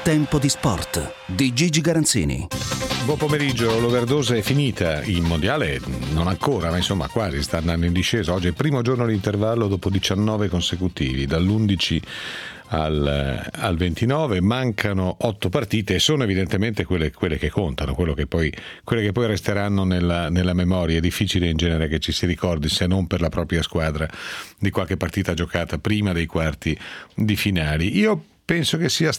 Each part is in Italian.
Tempo di sport di Gigi Garanzini. Buon pomeriggio, l'overdose è finita, il mondiale non ancora, ma insomma quasi, sta andando in discesa. Oggi è il primo giorno all'intervallo dopo 19 consecutivi, dall'11 al 29, mancano 8 partite e sono evidentemente quelle che contano, quelle che poi resteranno nella memoria. È difficile in genere che ci si ricordi, se non per la propria squadra, di qualche partita giocata prima dei quarti di finali. Io penso che sia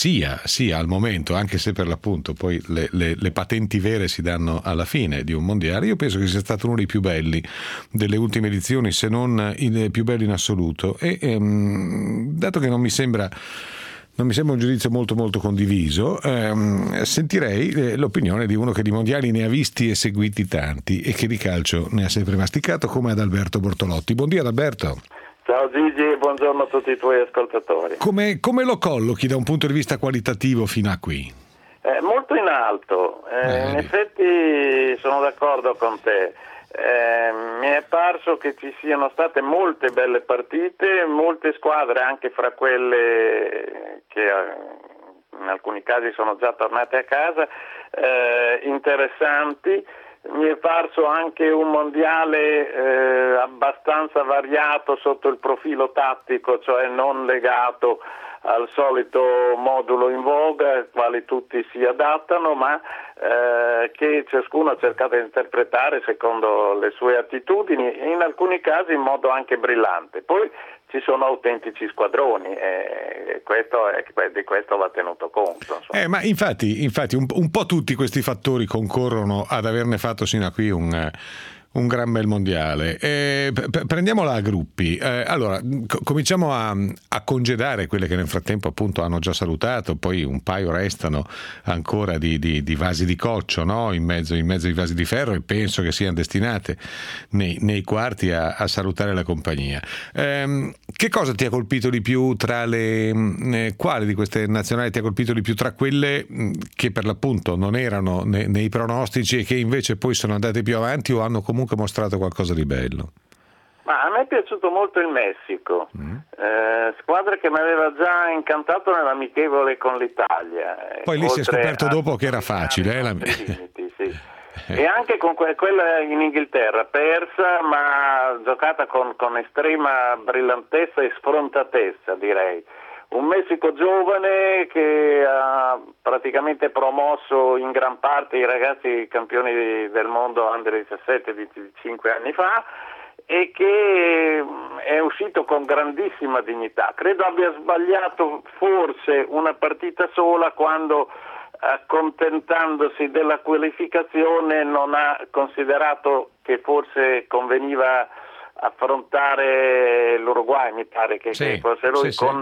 al momento, anche se per l'appunto poi le patenti vere si danno alla fine di un mondiale, io penso che sia stato uno dei più belli delle ultime edizioni, se non il più bello in assoluto, e dato che non mi sembra un giudizio molto molto condiviso, sentirei l'opinione di uno che di mondiali ne ha visti e seguiti tanti e che di calcio ne ha sempre masticato, come Adalberto Bortolotti. Buongiorno Adalberto. Ciao Gigi, buongiorno a tutti i tuoi ascoltatori. Come lo collochi da un punto di vista qualitativo fino a qui? Molto in alto, in effetti sono d'accordo con te. Mi è parso che ci siano state molte belle partite, molte squadre anche fra quelle che in alcuni casi sono già tornate a casa, interessanti. Mi è parso anche un mondiale abbastanza variato sotto il profilo tattico, cioè non legato al solito modulo in voga al quale tutti si adattano, ma che ciascuno ha cercato di interpretare secondo le sue attitudini e in alcuni casi in modo anche brillante. Poi ci sono autentici squadroni e di questo va tenuto conto. Ma infatti un po' tutti questi fattori concorrono ad averne fatto sino a qui un gran bel mondiale. Prendiamola a gruppi. Allora, cominciamo a congedare quelle che nel frattempo appunto hanno già salutato, poi un paio restano ancora di vasi di coccio, no? in mezzo ai vasi di ferro, e penso che siano destinate nei quarti a salutare la compagnia. Che cosa ti ha colpito di più tra quali di queste nazionali ti ha colpito di più tra quelle che per l'appunto non erano nei pronostici e che invece poi sono andate più avanti o hanno comunque mostrato qualcosa di bello? Ma a me è piaciuto molto il Messico, squadra che mi aveva già incantato nell'amichevole con l'Italia. Poi lì si è scoperto dopo che era facile. Limiti, sì. E anche con quella in Inghilterra, persa ma giocata con estrema brillantezza e sfrontatezza, direi. Un Messico giovane che ha praticamente promosso in gran parte i ragazzi campioni del mondo under 17 di 5 anni fa e che è uscito con grandissima dignità. Credo abbia sbagliato forse una partita sola quando, accontentandosi della qualificazione, non ha considerato che forse conveniva affrontare l'Uruguay, mi pare che fosse lui, con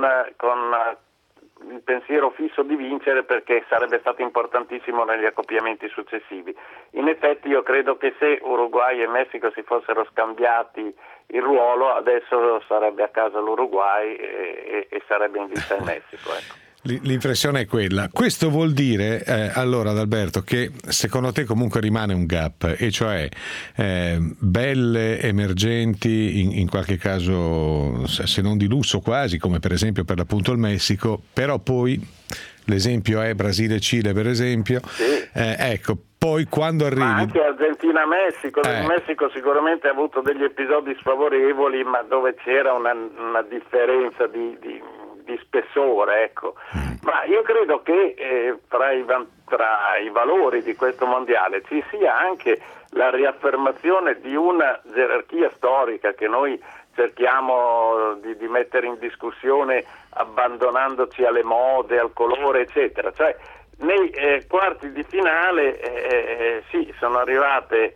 il pensiero fisso di vincere, perché sarebbe stato importantissimo negli accoppiamenti successivi. In effetti io credo che se Uruguay e Messico si fossero scambiati il ruolo, adesso sarebbe a casa l'Uruguay e sarebbe in vista il Messico, ecco. L'impressione è quella. Questo vuol dire allora, Adalberto, che secondo te comunque rimane un gap, e cioè belle emergenti, in qualche caso se non di lusso quasi, come per esempio per l'appunto il Messico, però poi l'esempio è Brasile-Cile per esempio, sì. Ecco, poi quando arrivi... Ma anche Argentina-Messico, il Messico sicuramente ha avuto degli episodi sfavorevoli, ma dove c'era una differenza di spessore, ecco. Ma io credo che tra i valori di questo mondiale ci sia anche la riaffermazione di una gerarchia storica che noi cerchiamo di mettere in discussione abbandonandoci alle mode, al colore, eccetera. Cioè, nei quarti di finale sono arrivate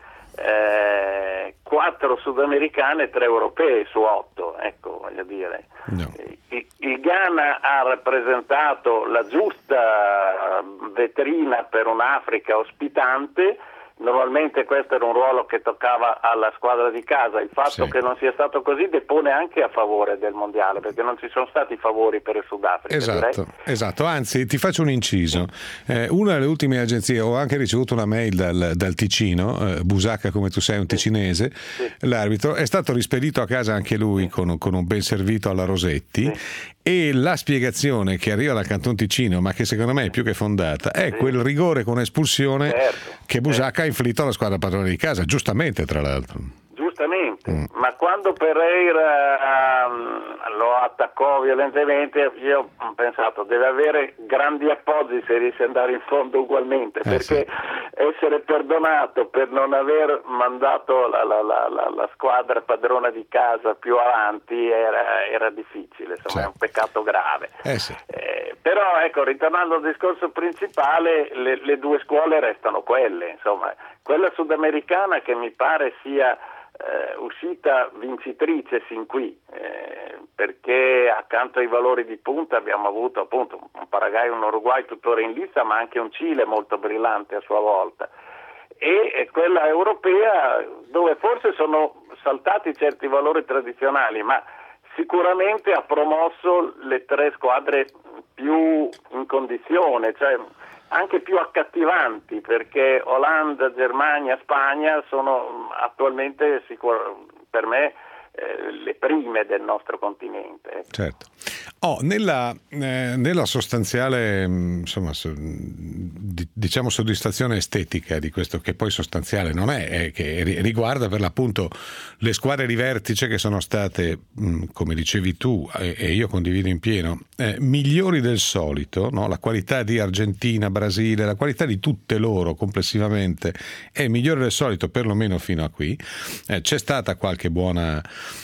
4 sudamericane e 3 europee su 8, ecco, voglio dire. No. Il Ghana ha rappresentato la giusta vetrina per un'Africa ospitante, normalmente questo era un ruolo che toccava alla squadra di casa. Il fatto che non sia stato così depone anche a favore del mondiale, perché non ci sono stati favori per il Sudafrica. Esatto, anzi ti faccio un inciso. Una delle ultime agenzie, ho anche ricevuto una mail dal Ticino, Busacca, come tu sei un ticinese, l'arbitro è stato rispedito a casa anche lui con un ben servito alla Rosetti, e la spiegazione che arriva dal Canton Ticino, ma che secondo me è più che fondata, è quel rigore con espulsione che Busacca ha inflitto alla squadra padrona di casa, giustamente tra l'altro. Giustamente, ma quando Pereira lo attaccò violentemente, io ho pensato deve avere grandi appoggi se riesce ad andare in fondo ugualmente, perché essere perdonato per non aver mandato la squadra padrona di casa più avanti era difficile, insomma è un peccato grave. Però ecco, ritornando al discorso principale, le due scuole restano quelle, insomma, quella sudamericana che mi pare sia uscita vincitrice sin qui, perché accanto ai valori di punta abbiamo avuto appunto un Paraguay, un Uruguay tuttora in lista, ma anche un Cile molto brillante a sua volta, e quella europea dove forse sono saltati certi valori tradizionali, ma sicuramente ha promosso le tre squadre più in condizione, cioè anche più accattivanti, perché Olanda, Germania, Spagna sono attualmente per me le prime del nostro continente. Certo. Nella sostanziale, insomma, diciamo soddisfazione estetica di questo, che poi sostanziale non è che riguarda per l'appunto le squadre di vertice che sono state, come dicevi tu, e io condivido in pieno, migliori del solito, no? La qualità di Argentina, Brasile, la qualità di tutte loro complessivamente è migliore del solito, perlomeno fino a qui. C'è stata qualche buona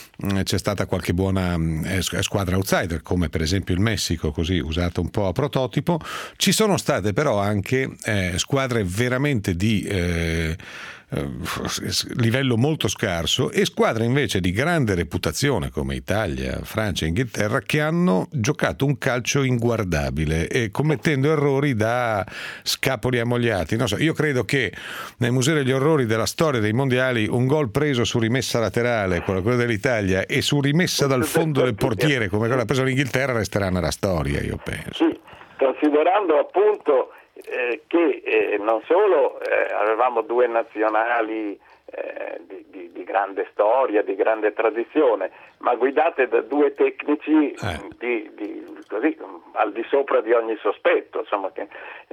squadra outsider, come per esempio il Messico, così usata un po' a prototipo. Ci sono state però anche squadre veramente di livello molto scarso, e squadre invece di grande reputazione come Italia, Francia e Inghilterra, che hanno giocato un calcio inguardabile e commettendo errori da scapoli ammogliati. Non so, io credo che nel Museo degli Orrori della storia dei mondiali un gol preso su rimessa laterale, quello dell'Italia, e su rimessa dal fondo del portiere come quello preso l'Inghilterra resteranno nella storia, io penso. Sì, considerando appunto che non solo avevamo due nazionali di grande storia, di grande tradizione, ma guidate da due tecnici così al di sopra di ogni sospetto, insomma, che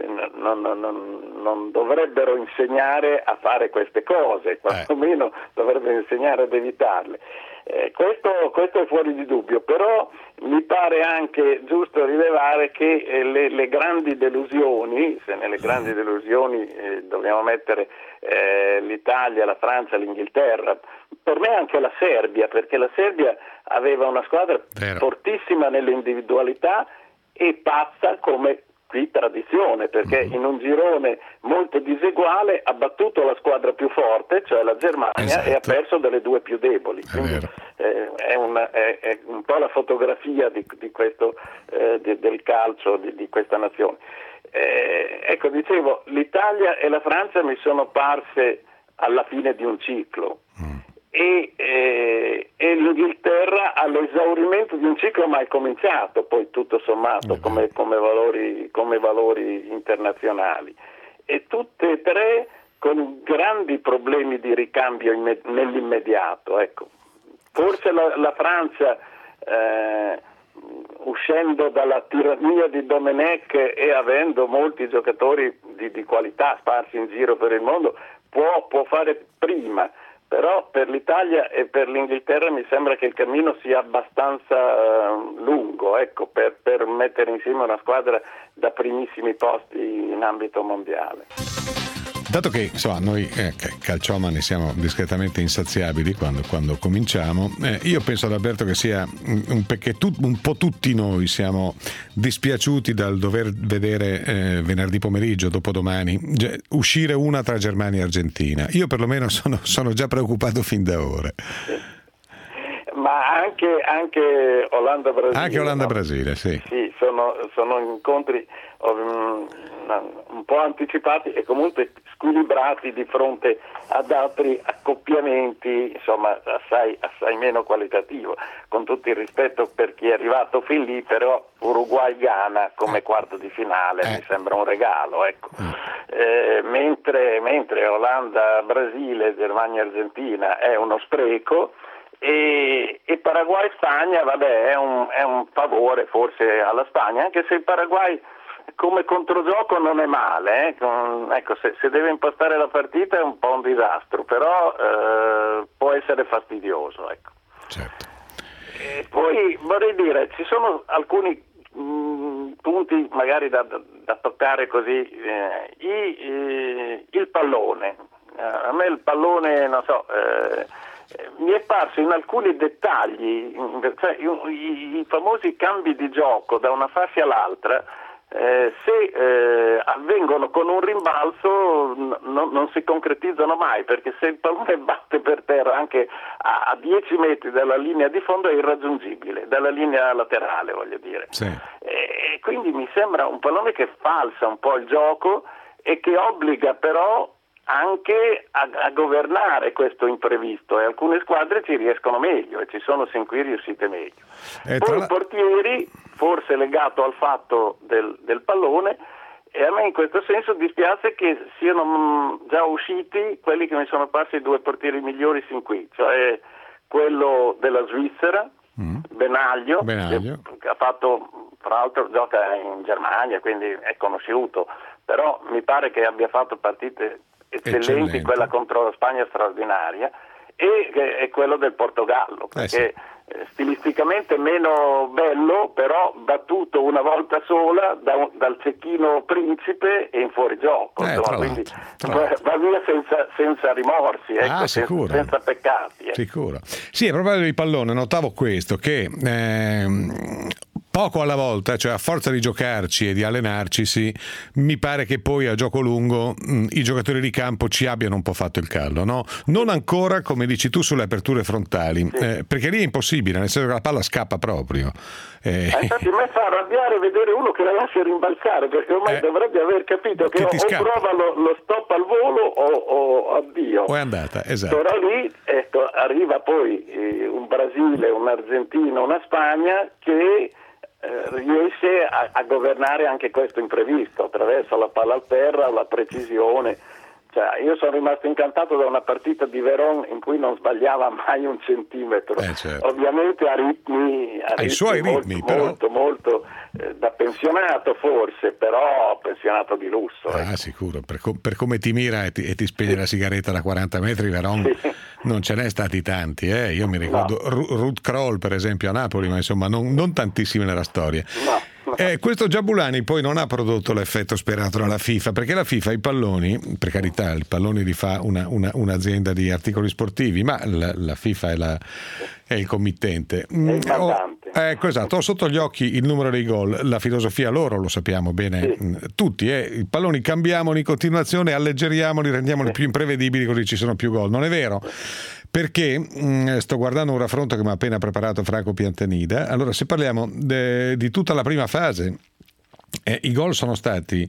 non dovrebbero insegnare a fare queste cose, quantomeno dovrebbero insegnare ad evitarle. Questo è fuori di dubbio, però mi pare anche giusto rilevare che le grandi delusioni, se nelle grandi delusioni dobbiamo mettere l'Italia, la Francia, l'Inghilterra, per me anche la Serbia, perché la Serbia aveva una squadra fortissima nelle individualità e pazza come qui tradizione, perché in un girone molto diseguale ha battuto la squadra più forte, cioè la Germania, e ha perso delle due più deboli. Quindi è un po' la fotografia di questo del calcio di questa nazione. Ecco, dicevo, l'Italia e la Francia mi sono parse alla fine di un ciclo e l'Inghilterra all'esaurimento di un ciclo mai cominciato, poi tutto sommato come valori internazionali, e tutte e tre con grandi problemi di ricambio nell'immediato. Ecco, forse la Francia uscendo dalla tirannia di Domenech e avendo molti giocatori di qualità sparsi in giro per il mondo può fare prima, però per l'Italia e per l'Inghilterra mi sembra che il cammino sia abbastanza lungo, ecco, per mettere insieme una squadra da primissimi posti in ambito mondiale. Dato che insomma noi calciomani siamo discretamente insaziabili quando cominciamo, io penso ad Alberto che sia un po' tutti noi siamo dispiaciuti dal dover vedere venerdì pomeriggio, dopodomani, uscire una tra Germania e Argentina. Io perlomeno sono già preoccupato fin da ora. Ma anche Olanda-Brasile. Anche Olanda-Brasile, sì. Sì, sono incontri un po' anticipati e comunque squilibrati di fronte ad altri accoppiamenti, insomma, assai meno qualitativo. Con tutto il rispetto per chi è arrivato fin lì, però Uruguay-Ghana come quarto di finale mi sembra un regalo, ecco. Mentre Olanda-Brasile, Germania-Argentina è uno spreco, e Paraguay-Spagna, vabbè, è un favore forse alla Spagna, anche se il Paraguay come controgioco non è male, ecco, se deve impostare la partita è un po' un disastro, però può essere fastidioso, ecco. Certo. E poi vorrei dire, ci sono alcuni punti magari da toccare così, il pallone, a me il pallone, non so, mi è parso in alcuni dettagli, cioè i famosi cambi di gioco da una fase all'altra, se avvengono con un rimbalzo non si concretizzano mai, perché se il pallone batte per terra anche a 10 metri dalla linea di fondo è irraggiungibile, dalla linea laterale, voglio dire. Sì. E quindi mi sembra un pallone che falsa un po' il gioco e che obbliga però anche a governare questo imprevisto, e alcune squadre ci riescono meglio e ci sono sin qui riuscite meglio. Poi i portieri, forse legato al fatto del pallone, e a me in questo senso dispiace che siano già usciti quelli che mi sono parsi i due portieri migliori sin qui, cioè quello della Svizzera, Benaglio. Che ha fatto, tra l'altro gioca in Germania, quindi è conosciuto, però mi pare che abbia fatto partite eccellenti, quella contro la Spagna straordinaria, e quello del Portogallo, perché stilisticamente meno bello, però battuto una volta sola dal cecchino principe e in fuorigioco, quindi va via senza rimorsi, ecco, senza peccati. Sicuro. Sì, a proposito di pallone, notavo questo, che poco alla volta, cioè a forza di giocarci e di allenarci, mi pare che poi a gioco lungo i giocatori di campo ci abbiano un po' fatto il callo, no? Non ancora, come dici tu, sulle aperture frontali, perché lì è impossibile, nel senso che la palla scappa proprio. Infatti a me fa arrabbiare vedere uno che la lascia rimbalzare, perché ormai dovrebbe aver capito che o prova lo stop al volo o addio. O è andata, esatto. Però lì arriva poi un Brasile, un'Argentina, una Spagna che riesce a governare anche questo imprevisto attraverso la palla al terra, la precisione. Cioè, io sono rimasto incantato da una partita di Verón in cui non sbagliava mai un centimetro, certo. Ovviamente a i suoi ritmi, molto da pensionato forse, però pensionato di lusso. Sicuro, per come ti mira e ti spegne la sigaretta da 40 metri, Verón non ce n'è stati tanti, io mi ricordo Ruud Krol per esempio a Napoli, ma insomma non tantissimi nella storia. Questo Jabulani poi non ha prodotto l'effetto sperato dalla FIFA, perché la FIFA i palloni, per carità, il pallone li fa un'azienda di articoli sportivi, ma la FIFA è il committente. Ecco, esatto, ho sotto gli occhi il numero dei gol, la filosofia loro lo sappiamo bene, tutti, i palloni cambiamoli in continuazione, alleggeriamoli, rendiamoli più imprevedibili, così ci sono più gol. Non è vero? Perché sto guardando un raffronto che mi ha appena preparato Franco Piantanida. Allora, se parliamo di tutta la prima fase, i gol sono stati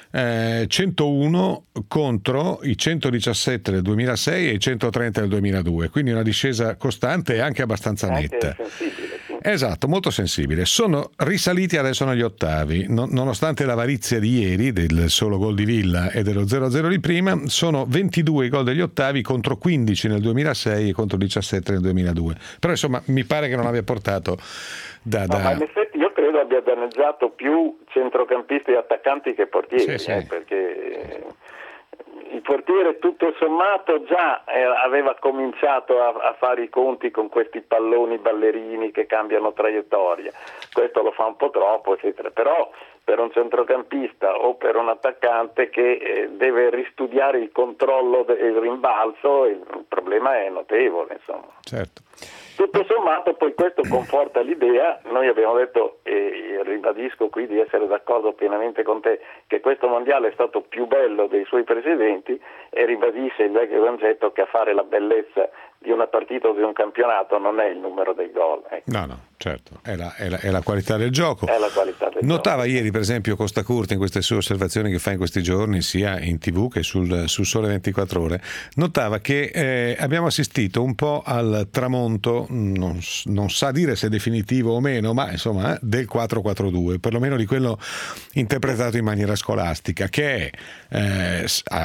101 contro i 117 del 2006 e i 130 del 2002, quindi una discesa costante e anche abbastanza netta. Esatto, molto sensibile. Sono risaliti adesso negli ottavi, nonostante l'avarizia di ieri del solo gol di Villa e dello 0-0 di prima. Sono 22 i gol degli ottavi contro 15 nel 2006 e contro 17 nel 2002. Però insomma mi pare che non abbia portato ma in effetti io credo abbia danneggiato più centrocampisti e attaccanti che portieri, perché il portiere tutto sommato già aveva cominciato a fare i conti con questi palloni ballerini che cambiano traiettoria. Questo lo fa un po' troppo, eccetera. Però per un centrocampista o per un attaccante che deve ristudiare il controllo del rimbalzo, il problema è notevole, insomma. Certo. Tutto sommato poi questo conforta l'idea, noi abbiamo detto e ribadisco qui di essere d'accordo pienamente con te che questo mondiale è stato più bello dei suoi precedenti, e ribadisce il vecchio concetto che a fare la bellezza di una partita o di un campionato non è il numero dei gol. No, certo, è la qualità del gioco. È la qualità del Notava gioco. ieri, per esempio, Costa Curta, in queste sue osservazioni che fa in questi giorni, sia in TV che sul Sole 24 Ore, notava che abbiamo assistito un po' al tramonto, non sa dire se definitivo o meno, ma insomma del 4-4-2, perlomeno di quello interpretato in maniera scolastica, che è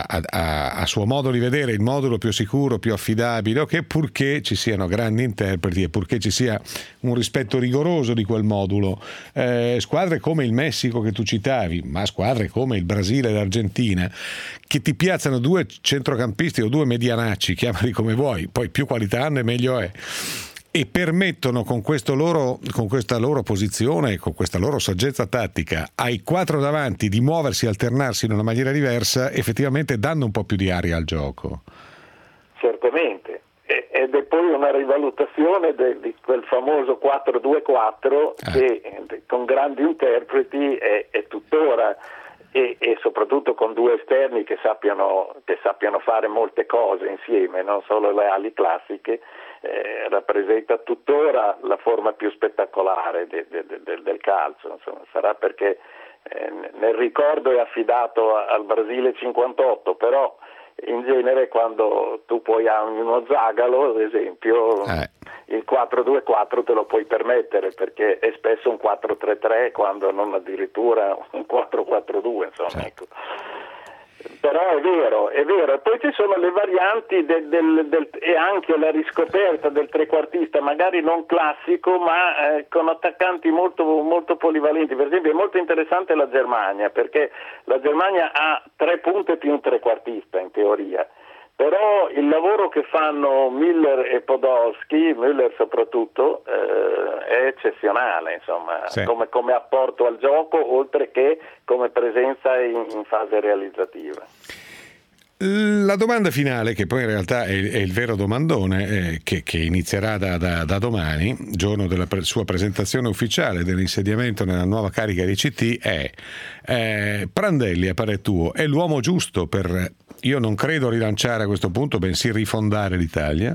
a suo modo di vedere il modulo più sicuro, più affidabile, che purché ci siano grandi interpreti e purché ci sia un rispetto rigoroso di quel modulo, squadre come il Messico che tu citavi, ma squadre come il Brasile e l'Argentina, che ti piazzano due centrocampisti o due medianacci, chiamali come vuoi, poi più qualità hanno e meglio è, e permettono con questa loro posizione, con questa loro saggezza tattica, ai quattro davanti di muoversi, alternarsi in una maniera diversa, effettivamente danno un po' più di aria al gioco. Certamente, ed è poi una rivalutazione di quel famoso 4-2-4 che con grandi interpreti è tuttora, e soprattutto con due esterni che sappiano fare molte cose insieme, non solo le ali classiche, rappresenta tuttora la forma più spettacolare del calcio. Insomma, sarà perché nel ricordo è affidato al Brasile 58, però in genere quando tu poi hai uno Zagalo, ad esempio, il 4-2-4 te lo puoi permettere, perché è spesso un 4-3-3 quando non addirittura un 4-4-2, insomma, ecco. Però è vero, e poi ci sono le varianti e anche la riscoperta del trequartista, magari non classico, ma con attaccanti molto, molto polivalenti. Per esempio è molto interessante la Germania, perché la Germania ha 3 punte più un trequartista in teoria, però il lavoro che fanno Müller e Podolski, Müller soprattutto, è eccezionale, insomma, sì, come apporto al gioco, oltre che come presenza in fase realizzativa. La domanda finale, che poi in realtà è il vero domandone, che inizierà da domani, giorno della sua presentazione ufficiale dell'insediamento nella nuova carica di CT, è Prandelli, a parer tuo, è l'uomo giusto per, io non credo rilanciare a questo punto, bensì rifondare l'Italia?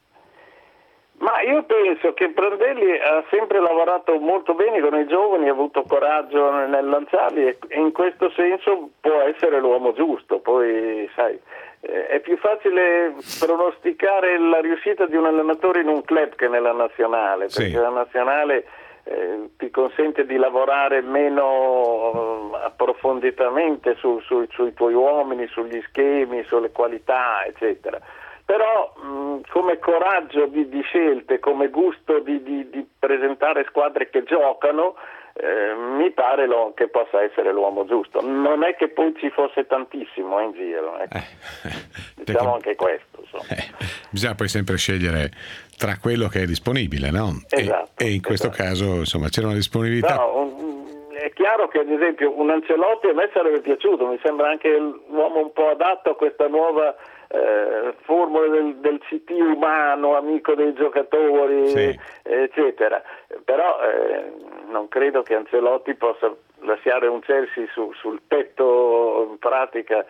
Ma io penso che Prandelli ha sempre lavorato molto bene con i giovani, ha avuto coraggio nel lanciarli, e in questo senso può essere l'uomo giusto. Poi sai, è più facile pronosticare la riuscita di un allenatore in un club che nella nazionale, perché la nazionale ti consente di lavorare meno approfonditamente sui tuoi uomini, sugli schemi, sulle qualità, eccetera. Però come coraggio di scelte, come gusto di presentare squadre che giocano, mi pare che possa essere l'uomo giusto. Non è che poi ci fosse tantissimo in giro, ecco. Diciamo anche questo, bisogna poi sempre scegliere tra quello che è disponibile, no? Esatto, e in questo caso insomma c'era una disponibilità. È chiaro che ad esempio un Ancelotti a me sarebbe piaciuto, mi sembra anche l'uomo un po' adatto a questa nuova formula del CT umano, amico dei giocatori, eccetera. Però non credo che Ancelotti possa lasciare un Chelsea sul tetto, in pratica,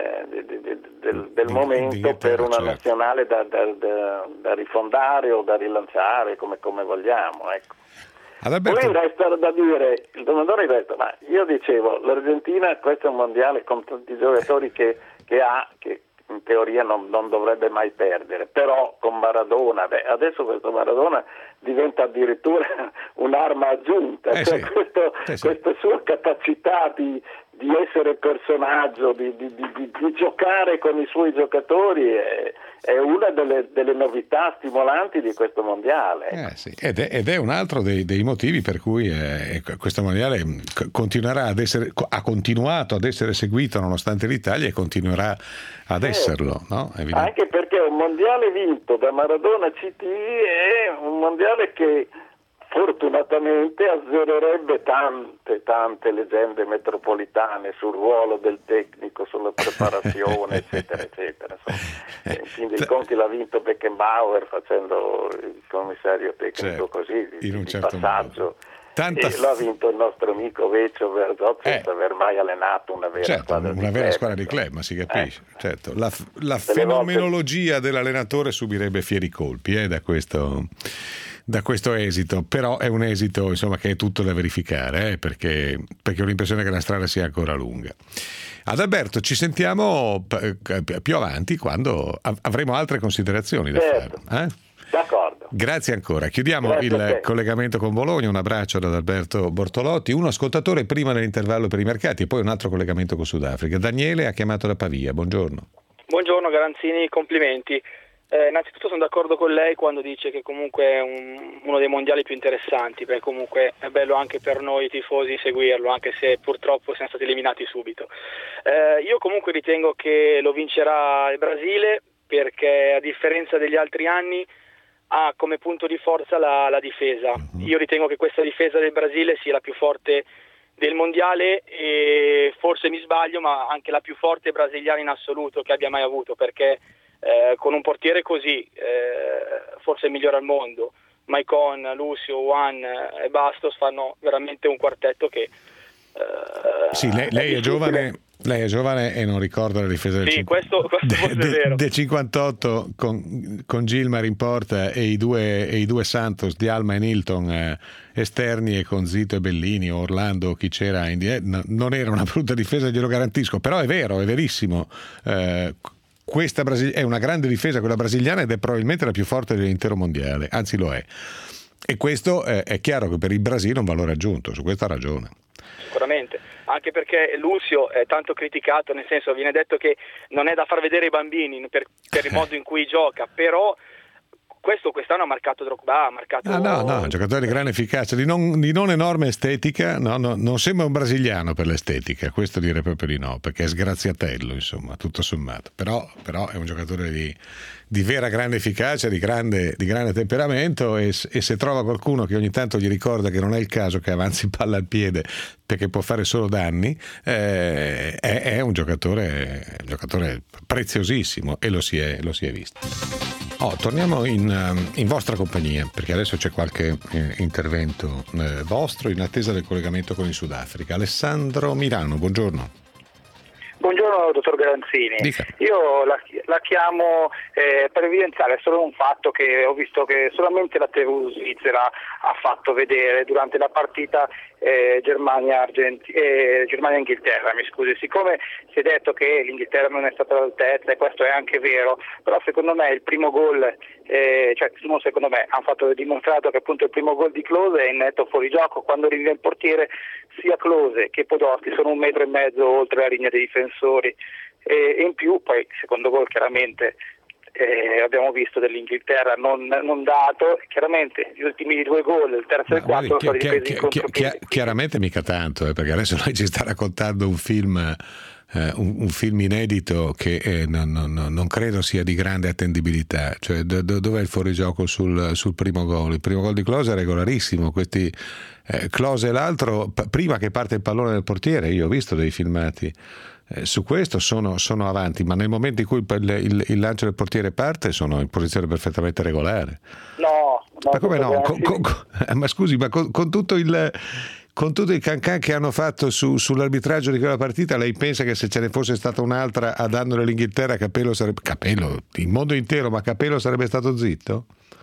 del momento, per una nazionale da rifondare o da rilanciare come vogliamo, ecco. Poi resta da dire, il domandone resta, ma io dicevo, l'Argentina, questo è un mondiale con tanti giocatori che ha, che in teoria non dovrebbe mai perdere, però con Maradona, adesso questo Maradona diventa addirittura un'arma aggiunta, questa sua capacità di essere personaggio, di giocare con i suoi giocatori è una delle novità stimolanti di questo mondiale. Ed è un altro dei motivi per cui questo mondiale ha continuato ad essere seguito nonostante l'Italia, e continuerà ad esserlo, no? Anche perché un mondiale vinto da Maradona CT è un mondiale che fortunatamente azzererebbe tante leggende metropolitane sul ruolo del tecnico, sulla preparazione, eccetera, eccetera. In fin dei conti l'ha vinto Beckenbauer facendo il commissario tecnico, così, in un di certo passaggio. modo. l'ha vinto il nostro amico Vecchio Berzot senza aver mai allenato una vera squadra di club, ma si capisce. Certo. La fenomenologia dell'allenatore subirebbe fieri colpi da questo esito, però è un esito insomma che è tutto da verificare, perché ho l'impressione che la strada sia ancora lunga. Adalberto, ci sentiamo più avanti quando avremo altre considerazioni da fare. D'accordo. Grazie ancora. Chiudiamo il collegamento con Bologna. Un abbraccio ad Adalberto Bortolotti, uno ascoltatore prima dell'intervallo per i mercati e poi un altro collegamento con Sudafrica. Daniele ha chiamato da Pavia. Buongiorno. Buongiorno Garanzini, complimenti. Innanzitutto sono d'accordo con lei quando dice che comunque è uno dei mondiali più interessanti, perché comunque è bello anche per noi tifosi seguirlo, anche se purtroppo siamo stati eliminati subito. Io comunque ritengo che lo vincerà il Brasile, perché a differenza degli altri anni ha come punto di forza la difesa. Io ritengo che questa difesa del Brasile sia la più forte del mondiale e forse mi sbaglio, ma anche la più forte brasiliana in assoluto che abbia mai avuto, perché con un portiere così forse il migliore al mondo, Maicon, Lucio, Juan e Bastos fanno veramente un quartetto che sì, lei è giovane. Lei è giovane e non ricorda la difesa del, questo è vero. Del 58 con Gilmar in porta e i due Santos di Alma e Nilton esterni, e con Zito e Bellini o Orlando, chi c'era non era una brutta difesa, glielo garantisco, però è vero, è verissimo. Questa è una grande difesa, quella brasiliana, ed è probabilmente la più forte dell'intero mondiale, anzi lo è. E questo è chiaro che per il Brasile è un valore aggiunto, su questo ha ragione. Sicuramente, anche perché Lucio è tanto criticato, nel senso viene detto che non è da far vedere ai bambini per il modo in cui gioca, però quest'anno ha marcato Drogba, no, un giocatore di grande efficacia, di non enorme estetica, non sembra un brasiliano per l'estetica, questo direi proprio di no, perché è sgraziatello, insomma, tutto sommato, però è un giocatore di vera grande efficacia, di grande temperamento, e se trova qualcuno che ogni tanto gli ricorda che non è il caso che avanzi palla al piede perché può fare solo danni, è un giocatore preziosissimo, e lo si è visto. Torniamo in vostra compagnia, perché adesso c'è qualche intervento vostro in attesa del collegamento con il Sudafrica. Alessandro Milano, buongiorno. Buongiorno dottor Garanzini. Dica. Io la chiamo per evidenziare solo un fatto che ho visto che solamente la TV svizzera ha fatto vedere durante la partita Germania-Inghilterra, mi scusi. Siccome si è detto che l'Inghilterra non è stata all'altezza, e questo è anche vero, però secondo me il primo gol, secondo me hanno dimostrato che appunto il primo gol di Klose è in netto fuorigioco. Quando arriva il portiere, sia Klose che Podolski sono 1,5 metri oltre la linea dei difensori, e in più poi il secondo gol chiaramente abbiamo visto dell'Inghilterra non dato, chiaramente gli ultimi 2 gol, il terzo e il quarto, sono difesi in contropiede. Chiaramente mica tanto, perché adesso lei ci sta raccontando un film inedito che non credo sia di grande attendibilità. Cioè, dov'è il fuorigioco sul primo gol? Il primo gol di Klose è regolarissimo. Questi Klose e l'altro, prima che parte il pallone del portiere, io ho visto dei filmati su questo, sono avanti, ma nel momento in cui il lancio del portiere parte sono in posizione perfettamente regolare. Ma come no? Ma scusi, ma con tutto il cancan che hanno fatto sull'arbitraggio di quella partita, lei pensa che se ce ne fosse stata un'altra a danno dell'Inghilterra, Capello, il mondo intero, ma Capello sarebbe stato zitto?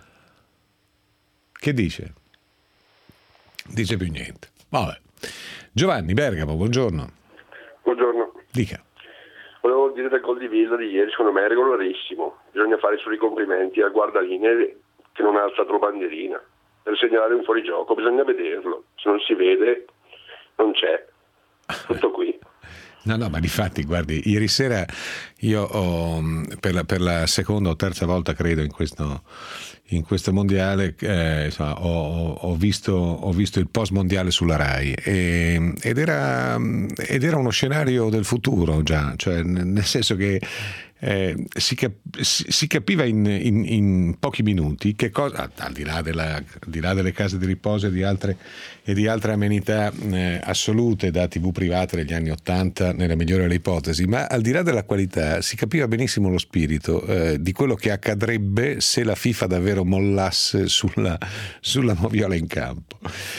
Che dice? Dice più niente. Vabbè. Giovanni Bergamo, buongiorno. Buongiorno. Dica. Volevo dire del gol di Visa di ieri, secondo me è regolarissimo. Bisogna fare solo i complimenti al guardalinee che non ha alzato la bandierina per segnalare un fuorigioco. Bisogna vederlo. Se non si vede, non c'è. Tutto qui. No, ma difatti, guardi, ieri sera io ho, per la seconda o terza volta, credo, in questo mondiale, ho visto il post mondiale sulla Rai, ed era uno scenario del futuro già, cioè nel senso che si capiva in pochi minuti che cosa, al di là delle case di riposo e di altre amenità assolute da TV private negli anni '80 nella migliore delle ipotesi, ma al di là della qualità si capiva benissimo lo spirito di quello che accadrebbe se la FIFA davvero mollasse sulla moviola in campo,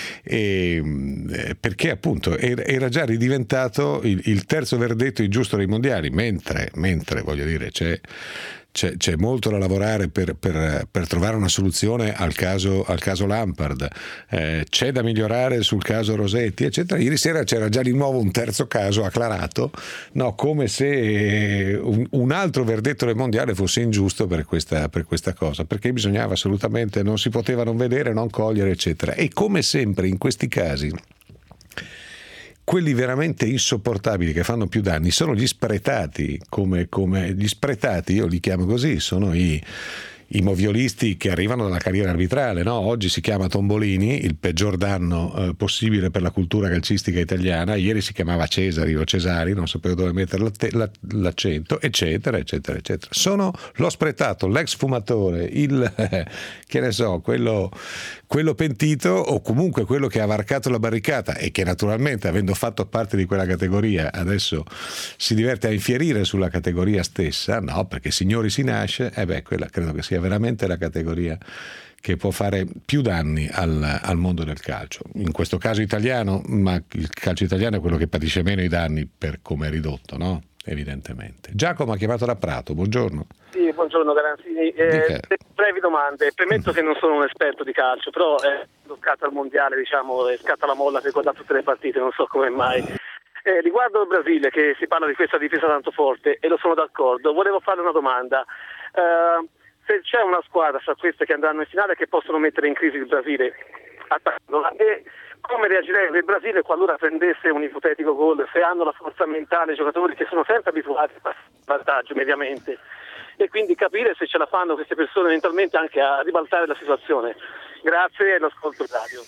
perché appunto era già ridiventato il terzo verdetto ingiusto dei mondiali, mentre voglio dire c'è molto da lavorare per trovare una soluzione al caso Lampard, c'è da migliorare sul caso Rossetti, eccetera. Ieri sera c'era già di nuovo un terzo caso acclarato, no, come se un altro verdetto del mondiale fosse ingiusto per questa cosa, perché bisognava assolutamente, non si poteva non vedere, non cogliere, eccetera. E come sempre in questi casi, quelli veramente insopportabili che fanno più danni sono gli spretati, come gli spretati, io li chiamo così, sono i moviolisti che arrivano dalla carriera arbitrale, no? Oggi si chiama Tombolini, il peggior danno possibile per la cultura calcistica italiana. Ieri si chiamava Cesari o Cesari, non sapevo dove mettere l'accento, eccetera, eccetera, eccetera. Sono lo spretato, l'ex fumatore, che ne so, quello pentito, o comunque quello che ha varcato la barricata e che naturalmente, avendo fatto parte di quella categoria, adesso si diverte a infierire sulla categoria stessa. No, perché signori si nasce, quella credo che sia veramente la categoria che può fare più danni al mondo del calcio, in questo caso italiano, ma il calcio italiano è quello che patisce meno i danni per come è ridotto, no? Evidentemente. Giacomo ha chiamato da Prato, buongiorno. Sì, buongiorno Garanzini. Brevi domande. Premetto che non sono un esperto di calcio, però scatta il mondiale, diciamo, scatta la molla che guarda tutte le partite, non so come mai. Riguardo il Brasile, che si parla di questa difesa tanto forte, e lo sono d'accordo, volevo fare una domanda. Se c'è una squadra fra queste che andranno in finale che possono mettere in crisi il Brasile, attaccandola, e come reagirebbe il Brasile qualora prendesse un ipotetico gol, se hanno la forza mentale i giocatori che sono sempre abituati a vantaggio mediamente, e quindi capire se ce la fanno queste persone eventualmente anche a ribaltare la situazione. Grazie e l'ascolto in radio.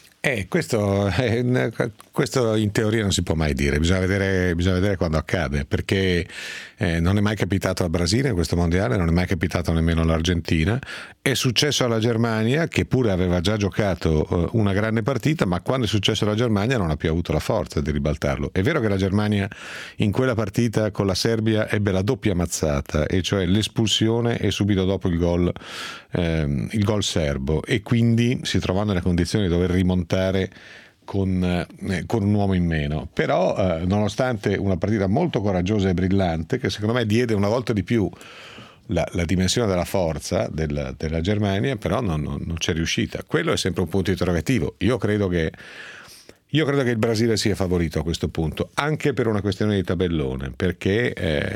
Questo in teoria non si può mai dire, bisogna vedere quando accade, perché non è mai capitato al Brasile in questo mondiale, non è mai capitato nemmeno all'Argentina. È successo alla Germania, che pure aveva già giocato una grande partita, ma quando è successo alla Germania non ha più avuto la forza di ribaltarlo. È vero che la Germania in quella partita con la Serbia ebbe la doppia mazzata, e cioè l'espulsione e subito dopo il gol serbo, e quindi si trovava nella condizione di dover rimontare con un uomo in meno. Però nonostante una partita molto coraggiosa e brillante, che secondo me diede una volta di più la dimensione della forza della Germania, però non c'è riuscita. Quello è sempre un punto interrogativo. Io credo che il Brasile sia favorito a questo punto, anche per una questione di tabellone, perché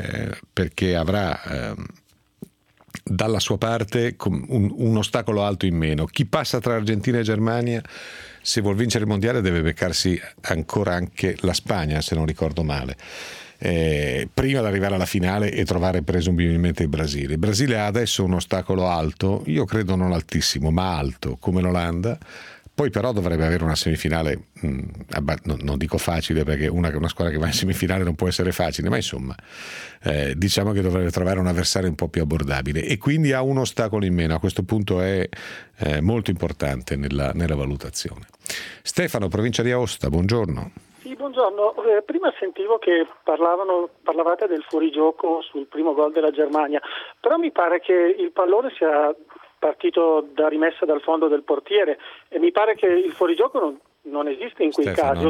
avrà dalla sua parte un ostacolo alto in meno. Chi passa tra Argentina e Germania, se vuol vincere il mondiale, deve beccarsi ancora anche la Spagna, se non ricordo male, prima di arrivare alla finale e trovare presumibilmente il Brasile. Il Brasile ha adesso un ostacolo alto, io credo non altissimo, ma alto, come l'Olanda. Poi però dovrebbe avere una semifinale, non dico facile, perché una squadra che va in semifinale non può essere facile, ma insomma diciamo che dovrebbe trovare un avversario un po' più abbordabile, e quindi ha un ostacolo in meno. A questo punto è molto importante nella valutazione. Stefano, provincia di Aosta, buongiorno. Sì, buongiorno. Prima sentivo che parlavate del fuorigioco sul primo gol della Germania, però mi pare che il pallone sia partito da rimessa dal fondo del portiere, e mi pare che il fuorigioco non esiste in quel caso.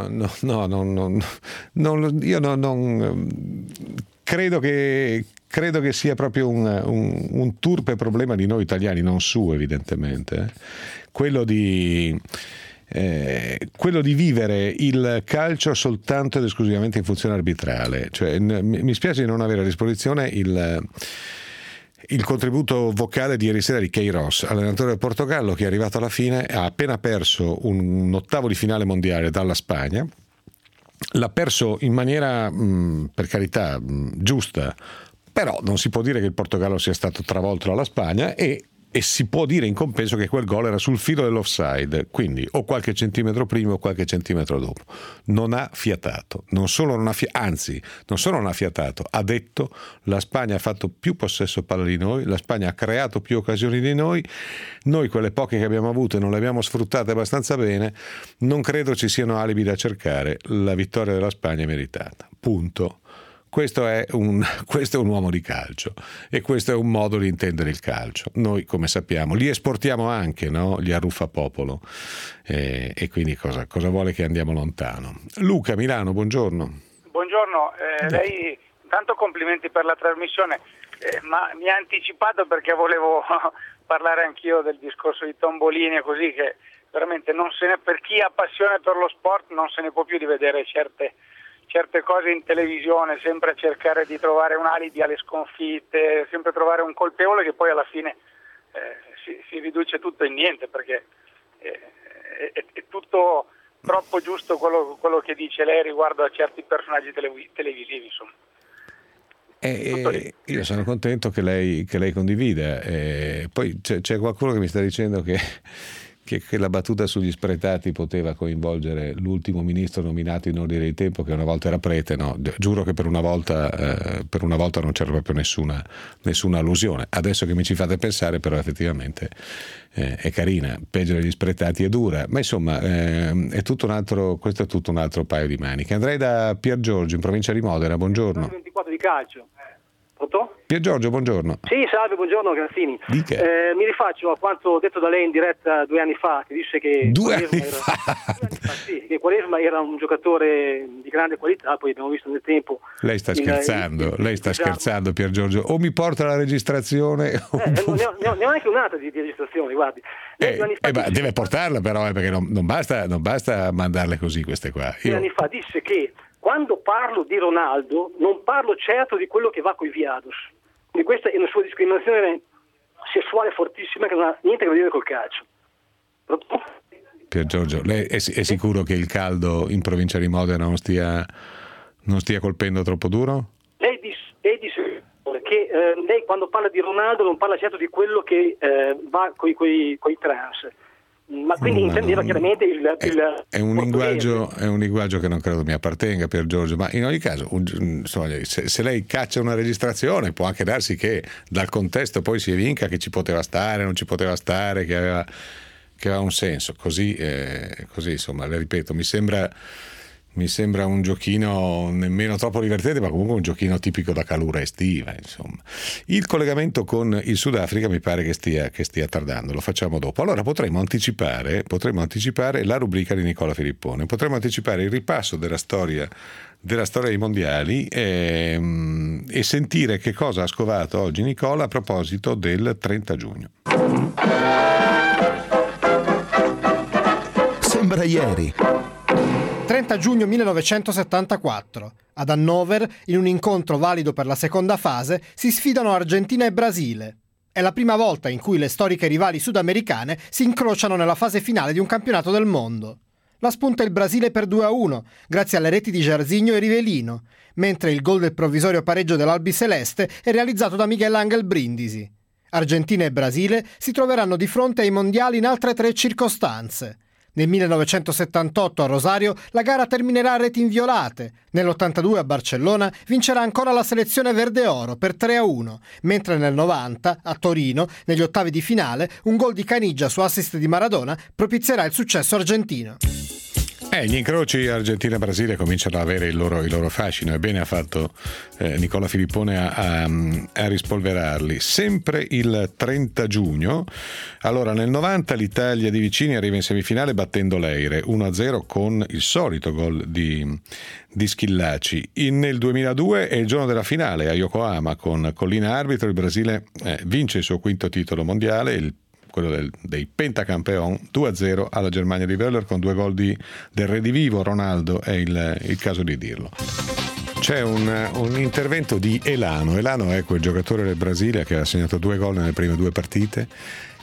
Io non credo che sia proprio un turpe problema di noi italiani, non suo evidentemente, quello di vivere il calcio soltanto ed esclusivamente in funzione arbitrale. Cioè, mi spiace di non avere a disposizione il contributo vocale di ieri sera di Queiroz, allenatore del Portogallo, che è arrivato alla fine, ha appena perso un ottavo di finale mondiale dalla Spagna. L'ha perso in maniera, per carità, giusta, però non si può dire che il Portogallo sia stato travolto dalla Spagna, e e si può dire in compenso che quel gol era sul filo dell'offside, quindi o qualche centimetro prima o qualche centimetro dopo. Non ha fiatato, non solo non ha fiatato, ha detto: la Spagna ha fatto più possesso palla di noi, la Spagna ha creato più occasioni di noi quelle poche che abbiamo avuto non le abbiamo sfruttate abbastanza bene, non credo ci siano alibi da cercare, la vittoria della Spagna è meritata, punto. Questo è un uomo di calcio e questo è un modo di intendere il calcio. Noi, come sappiamo, li esportiamo anche, no? Gli arruffapopolo, e quindi cosa vuole che andiamo lontano? Luca, Milano, buongiorno. Buongiorno, lei intanto complimenti per la trasmissione, ma mi ha anticipato perché volevo parlare anch'io del discorso di Tombolini e così, che veramente per chi ha passione per lo sport non se ne può più di vedere certe cose in televisione, sempre a cercare di trovare un alibi alle sconfitte, sempre trovare un colpevole che poi alla fine si riduce tutto in niente, perché è tutto troppo giusto quello che dice lei riguardo a certi personaggi televisivi, insomma. Io sono contento che lei condivida. Poi c'è qualcuno che mi sta dicendo che la battuta sugli spretati poteva coinvolgere l'ultimo ministro nominato in ordine di tempo, che una volta era prete. No, giuro che per una volta non c'era proprio nessuna allusione. Adesso che mi ci fate pensare, però effettivamente è carina. Peggio degli spretati è dura, ma insomma questo è tutto un altro paio di maniche. Andrei da Pier Giorgio in provincia di Modena. Buongiorno. 24 di calcio. Pronto? Pier Giorgio, buongiorno. Sì, salve, buongiorno Granzini. Mi rifaccio a quanto detto da lei in diretta 2 anni fa, che disse che che Quaresma era un giocatore di grande qualità, poi abbiamo visto nel tempo. Lei sta scherzando, Pier Giorgio, o mi porta la registrazione ne ho anche un'altra di registrazioni, guardi. Deve portarla però, perché non basta mandarle così queste qua. 2 anni fa disse che quando parlo di Ronaldo non parlo certo di quello che va coi Viados. Quindi questa è una sua discriminazione sessuale fortissima che non ha niente a che vedere col calcio. Pier Giorgio, lei è sicuro che il caldo in provincia di Modena non stia colpendo troppo duro? Lei disse che lei quando parla di Ronaldo non parla certo di quello che va coi trans. Ma quindi intendeva chiaramente è un linguaggio che non credo mi appartenga, Pier Giorgio, ma in ogni caso se lei caccia una registrazione può anche darsi che dal contesto poi si evinca che ci poteva stare, non ci poteva stare, che aveva un senso, così insomma, le ripeto, mi sembra un giochino nemmeno troppo divertente, ma comunque un giochino tipico da calura estiva, insomma. Il collegamento con il Sudafrica mi pare che stia tardando, lo facciamo dopo. Allora potremmo anticipare la rubrica di Nicola Filippone, potremmo anticipare il ripasso della storia dei mondiali e sentire che cosa ha scovato oggi Nicola a proposito del 30 giugno. Sembra ieri. 30 giugno 1974. Ad Hannover, in un incontro valido per la seconda fase, si sfidano Argentina e Brasile. È la prima volta in cui le storiche rivali sudamericane si incrociano nella fase finale di un campionato del mondo. La spunta il Brasile per 2-1, grazie alle reti di Jairzinho e Rivellino, mentre il gol del provvisorio pareggio dell'Albiceleste è realizzato da Miguel Ángel Brindisi. Argentina e Brasile si troveranno di fronte ai mondiali in altre 3 circostanze. Nel 1978 a Rosario la gara terminerà a reti inviolate. Nell'82 a Barcellona vincerà ancora la selezione verde-oro per 3-1, mentre nel 90 a Torino, negli ottavi di finale, un gol di Caniggia su assist di Maradona propizierà il successo argentino. Gli incroci Argentina-Brasile cominciano ad avere il loro fascino, e bene ha fatto Nicola Filippone a rispolverarli. Sempre il 30 giugno, allora nel 90 l'Italia di Vicini arriva in semifinale battendo l'Eire 1-0 con il solito gol di Schillaci. Nel 2002 è il giorno della finale a Yokohama con Collina arbitro, il Brasile vince il suo 5º titolo mondiale, quello dei pentacampeon, 2-0 alla Germania di Wöhler con 2 gol del redivivo Ronaldo, è il caso di dirlo. C'è un intervento di Elano è quel giocatore del Brasile che ha segnato 2 gol nelle prime 2 partite,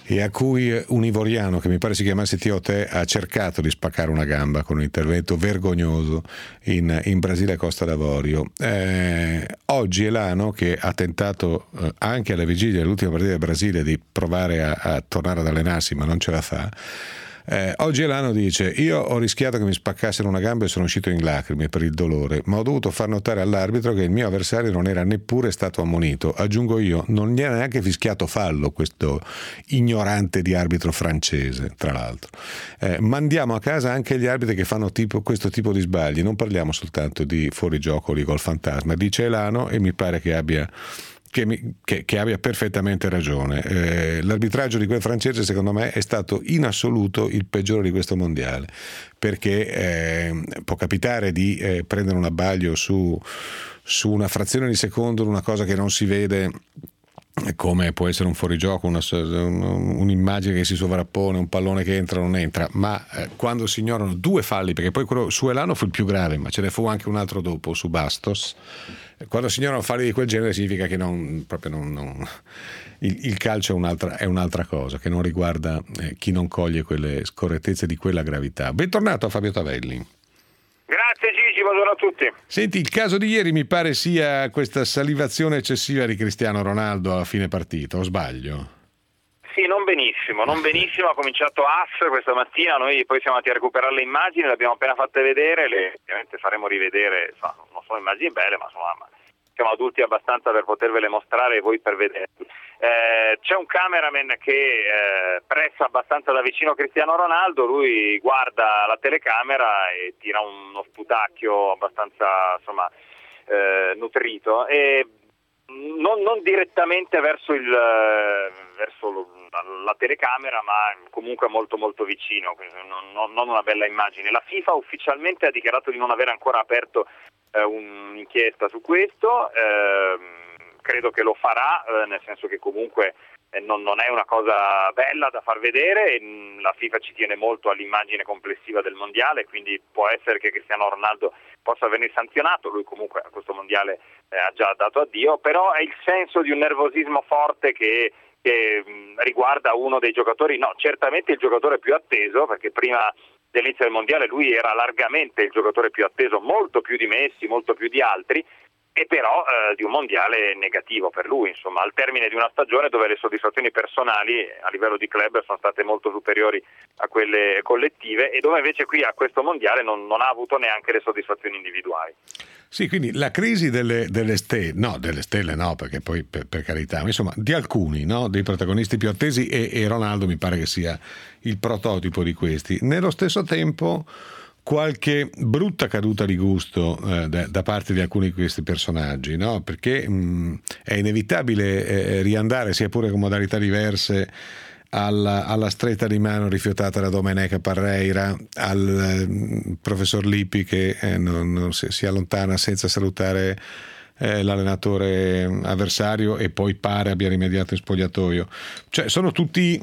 e a cui un ivoriano che mi pare si chiamasse Tioté ha cercato di spaccare una gamba con un intervento vergognoso in Brasile Costa d'Avorio. Oggi Elano, che ha tentato anche alla vigilia dell'ultima partita del Brasile di provare a tornare ad allenarsi ma non ce la fa, oggi Elano dice: io ho rischiato che mi spaccassero una gamba e sono uscito in lacrime per il dolore, ma ho dovuto far notare all'arbitro che il mio avversario non era neppure stato ammonito. Aggiungo io, non gli ha neanche fischiato fallo questo ignorante di arbitro francese, tra l'altro. Mandiamo a casa anche gli arbitri che fanno questo tipo di sbagli, non parliamo soltanto di fuorigioco gol fantasma, dice Elano, e mi pare che abbia perfettamente ragione. L'arbitraggio di quel francese secondo me è stato in assoluto il peggiore di questo mondiale, perché può capitare di prendere un abbaglio su una frazione di secondo, una cosa che non si vede, come può essere un fuorigioco, un'immagine che si sovrappone, un pallone che entra o non entra, ma quando si ignorano due falli, perché poi quello su Elano fu il più grave, ma ce ne fu anche un altro dopo su Bastos. Quando si ignorano falli di quel genere significa che il calcio è un'altra cosa, che non riguarda chi non coglie quelle scorrettezze di quella gravità. Bentornato a Fabio Tavelli. Grazie Gigi, buongiorno a tutti. Senti, il caso di ieri mi pare sia questa salivazione eccessiva di Cristiano Ronaldo a fine partita, o sbaglio? Sì, non benissimo, ha cominciato AS questa mattina, noi poi siamo andati a recuperare le immagini, le abbiamo appena fatte vedere, ovviamente faremo rivedere, non sono immagini belle, ma insomma siamo adulti abbastanza per potervele mostrare e voi per vederle. C'è un cameraman che pressa abbastanza da vicino Cristiano Ronaldo, lui guarda la telecamera e tira uno sputacchio abbastanza nutrito, e non direttamente verso la telecamera, ma comunque molto molto vicino, quindi non una bella immagine. La FIFA ufficialmente ha dichiarato di non aver ancora aperto un'inchiesta su questo, credo che lo farà, nel senso che comunque non è una cosa bella da far vedere, e la FIFA ci tiene molto all'immagine complessiva del mondiale, quindi può essere che Cristiano Ronaldo possa venire sanzionato. Lui comunque a questo mondiale ha già dato addio, però è il senso di un nervosismo forte che riguarda uno dei giocatori, certamente il giocatore più atteso, perché prima dell'inizio del mondiale lui era largamente il giocatore più atteso, molto più di Messi, molto più di altri, e però di un mondiale negativo per lui, insomma, al termine di una stagione dove le soddisfazioni personali a livello di club sono state molto superiori a quelle collettive, e dove invece qui a questo mondiale non ha avuto neanche le soddisfazioni individuali. Sì, quindi la crisi delle stelle no, perché poi per carità, ma insomma di alcuni, no, dei protagonisti più attesi, e Ronaldo mi pare che sia il prototipo di questi. Nello stesso tempo qualche brutta caduta di gusto da parte di alcuni di questi personaggi, no? Perché è inevitabile riandare, sia pure con modalità diverse, alla stretta di mano rifiutata da Domenech Parreira, al professor Lippi che non si allontana senza salutare l'allenatore avversario e poi pare abbia rimediato in spogliatoio. Cioè sono tutte,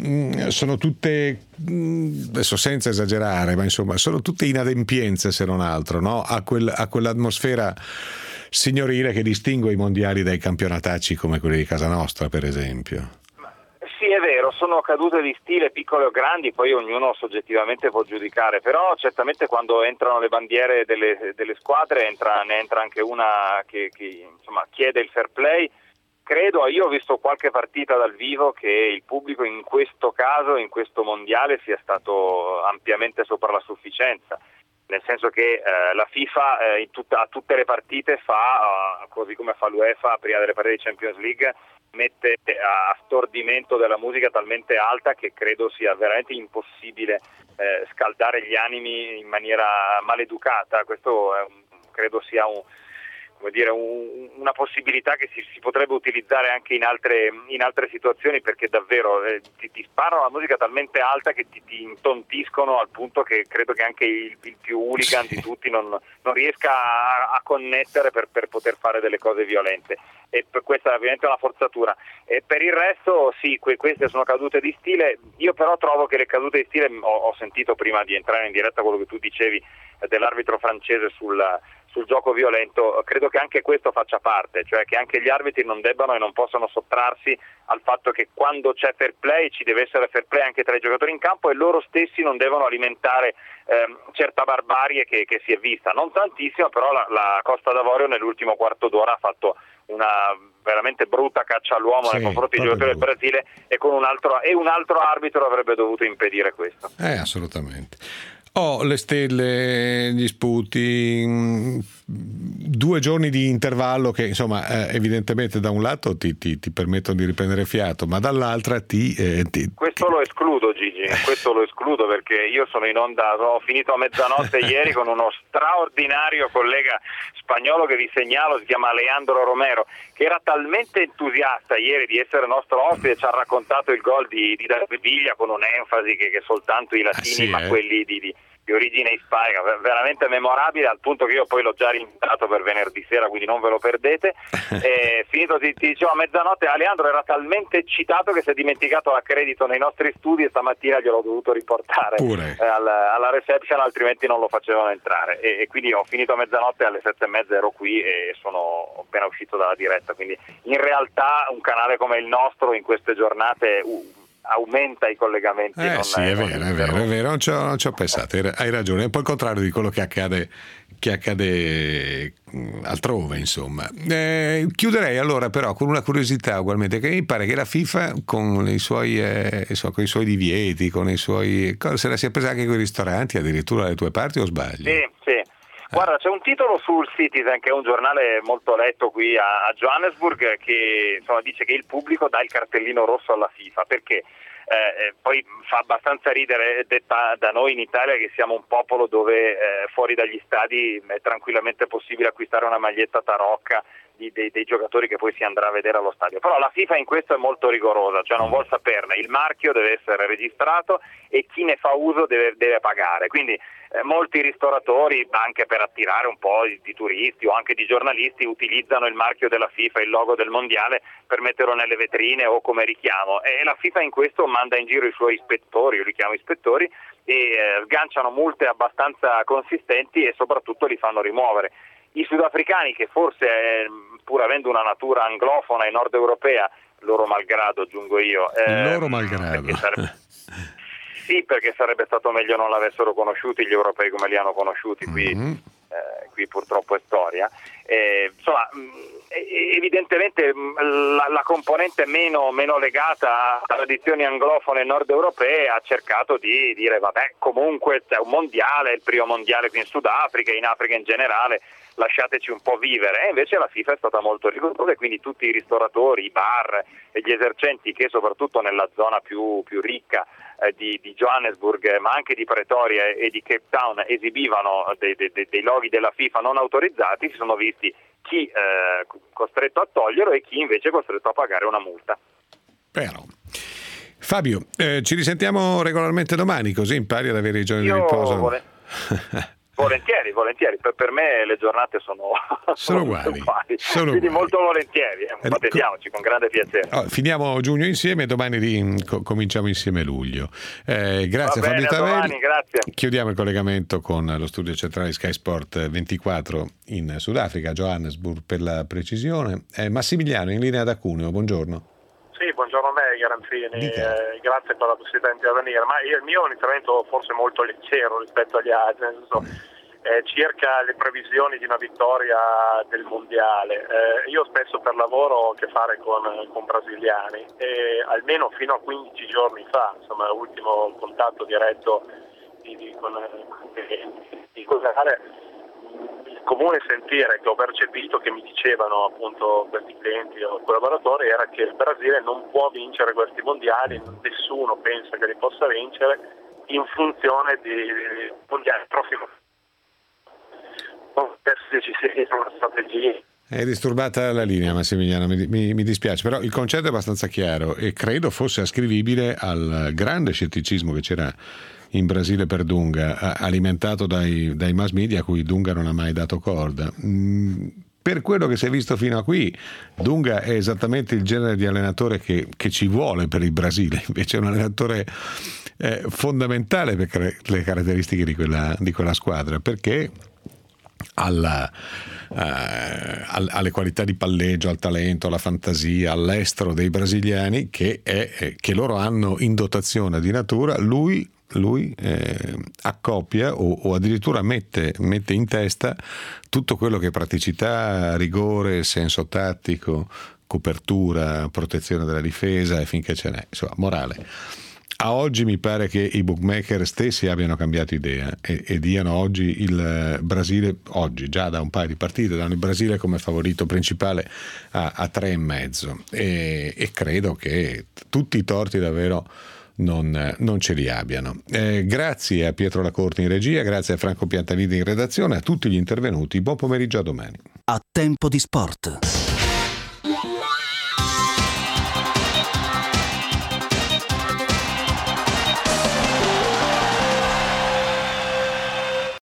adesso senza esagerare, ma insomma sono tutte inadempienze, se non altro, no? a quell'atmosfera signorile che distingue i mondiali dai campionatacci come quelli di casa nostra, per esempio. Sì, è vero, sono cadute di stile piccole o grandi, poi ognuno soggettivamente può giudicare, però certamente quando entrano le bandiere delle squadre ne entra anche una che insomma chiede il fair play. Io ho visto qualche partita dal vivo che il pubblico in questo caso, in questo mondiale, sia stato ampiamente sopra la sufficienza, nel senso che la FIFA a tutte le partite fa, così come fa l'UEFA prima delle partite di Champions League, mette a stordimento della musica talmente alta che credo sia veramente impossibile scaldare gli animi in maniera maleducata. Questo credo sia una possibilità che si potrebbe utilizzare anche in altre situazioni, perché davvero ti sparano la musica talmente alta che ti intontiscono, al punto che credo che anche il più hooligan di tutti non riesca a connettere per poter fare delle cose violente, e questa è ovviamente una forzatura. E per il resto sì, queste sono cadute di stile. Io però trovo che le cadute di stile, ho sentito prima di entrare in diretta quello che tu dicevi dell'arbitro francese sul sul gioco violento, credo che anche questo faccia parte, cioè che anche gli arbitri non debbano e non possano sottrarsi al fatto che quando c'è fair play ci deve essere fair play anche tra i giocatori in campo, e loro stessi non devono alimentare certa barbarie che si è vista, non tantissimo, però la Costa d'Avorio nell'ultimo quarto d'ora ha fatto una veramente brutta caccia all'uomo nei confronti dei giocatori del Brasile, e un altro arbitro avrebbe dovuto impedire questo. Assolutamente. Le stelle, gli sputi, 2 giorni di intervallo che insomma evidentemente da un lato ti permettono di riprendere fiato, ma dall'altra questo lo escludo, Gigi, questo lo escludo, perché io sono in onda, ho finito a mezzanotte ieri con uno straordinario collega spagnolo che vi segnalo, si chiama Leandro Romero, che era talmente entusiasta ieri di essere nostro ospite, ci ha raccontato il gol di David Villa con un'enfasi che soltanto i latini, ma quelli di origine ispanica, veramente memorabile, al punto che io poi l'ho già rinviato per venerdì sera, quindi non ve lo perdete. Finito, ti dicevo, a mezzanotte Aleandro era talmente eccitato che si è dimenticato l'accredito nei nostri studi, e stamattina gliel'ho dovuto riportare alla reception, altrimenti non lo facevano entrare, e quindi ho finito a mezzanotte, alle 7:30 ero qui e sono appena uscito dalla diretta, quindi in realtà un canale come il nostro in queste giornate aumenta i collegamenti. È vero, non ci ho pensato, hai ragione, è un po' il contrario di quello che accade altrove, insomma. Chiuderei allora però con una curiosità ugualmente, che mi pare che la FIFA con i suoi divieti, se la sia presa anche con i ristoranti, addirittura dalle tue parti, o sbaglio? Sì. Guarda, c'è un titolo sul Citizen, che è un giornale molto letto qui a Johannesburg, che insomma dice che il pubblico dà il cartellino rosso alla FIFA, perché poi fa abbastanza ridere, detta da noi in Italia, che siamo un popolo dove fuori dagli stadi è tranquillamente possibile acquistare una maglietta tarocca dei giocatori che poi si andrà a vedere allo stadio, però la FIFA in questo è molto rigorosa, cioè non vuol saperne, il marchio deve essere registrato e chi ne fa uso deve pagare, quindi molti ristoratori, anche per attirare un po' di turisti o anche di giornalisti, utilizzano il marchio della FIFA, il logo del mondiale, per metterlo nelle vetrine o come richiamo, e la FIFA in questo manda in giro i suoi ispettori, io li chiamo ispettori, e sganciano multe abbastanza consistenti e soprattutto li fanno rimuovere. I sudafricani, che forse pur avendo una natura anglofona e nord europea, loro malgrado aggiungo io, loro malgrado sì, perché sarebbe stato meglio non l'avessero conosciuti gli europei come li hanno conosciuti qui purtroppo è storia, insomma evidentemente la componente meno legata a tradizioni anglofone nord europee ha cercato di dire vabbè, comunque è un mondiale, il primo mondiale qui in Sudafrica, in Africa in generale, lasciateci un po' vivere, e invece la FIFA è stata molto rigorosa, e quindi tutti i ristoratori, i bar e gli esercenti che soprattutto nella zona più ricca di Johannesburg, ma anche di Pretoria e di Cape Town, esibivano dei loghi della FIFA non autorizzati, si sono visti chi costretto a toglierlo e chi invece costretto a pagare una multa. Però Fabio, ci risentiamo regolarmente domani, così impari ad avere i giorni di riposo. Volentieri, per me le giornate sono uguali. Quindi molto volentieri, vediamoci con grande piacere. Finiamo giugno insieme, domani cominciamo insieme luglio. Grazie Fabio Tavelli. Grazie. Chiudiamo il collegamento con lo studio centrale Sky Sport 24 in Sudafrica, Johannesburg per la precisione. Massimiliano in linea da Cuneo, buongiorno. Sì, buongiorno a me Garanzini, grazie per la possibilità di intervenire, ma il mio è un intervento forse molto leggero rispetto agli altri, nel senso circa le previsioni di una vittoria del mondiale. Io spesso per lavoro ho a che fare con brasiliani, e almeno fino a 15 giorni fa, insomma l'ultimo contatto diretto di cos'are, il comune sentire che ho percepito, che mi dicevano appunto questi clienti o collaboratori, era che il Brasile non può vincere questi mondiali, nessuno pensa che li possa vincere in funzione di mondiali prossimo. Se ci sia una strategia. È disturbata la linea, Massimiliano, mi dispiace, però il concetto è abbastanza chiaro e credo fosse ascrivibile al grande scetticismo che c'era in Brasile per Dunga, alimentato dai mass media a cui Dunga non ha mai dato corda. Per quello che si è visto fino a qui, Dunga è esattamente il genere di allenatore che ci vuole per il Brasile, invece è un allenatore fondamentale per le caratteristiche di quella squadra, perché alle qualità di palleggio, al talento, alla fantasia, all'estero dei brasiliani che loro hanno in dotazione di natura, lui accoppia o addirittura mette in testa tutto quello che è praticità, rigore, senso tattico, copertura, protezione della difesa e finché ce n'è, insomma, morale. A oggi mi pare che i bookmaker stessi abbiano cambiato idea e diano oggi il Brasile, oggi già da un paio di partite, danno il Brasile come favorito principale a 3,5 e credo che tutti i torti davvero non ce li abbiano. Grazie a Pietro Lacorte in regia, grazie a Franco Piantalidi in redazione, a tutti gli intervenuti. Buon pomeriggio, a domani. A Tempo di Sport.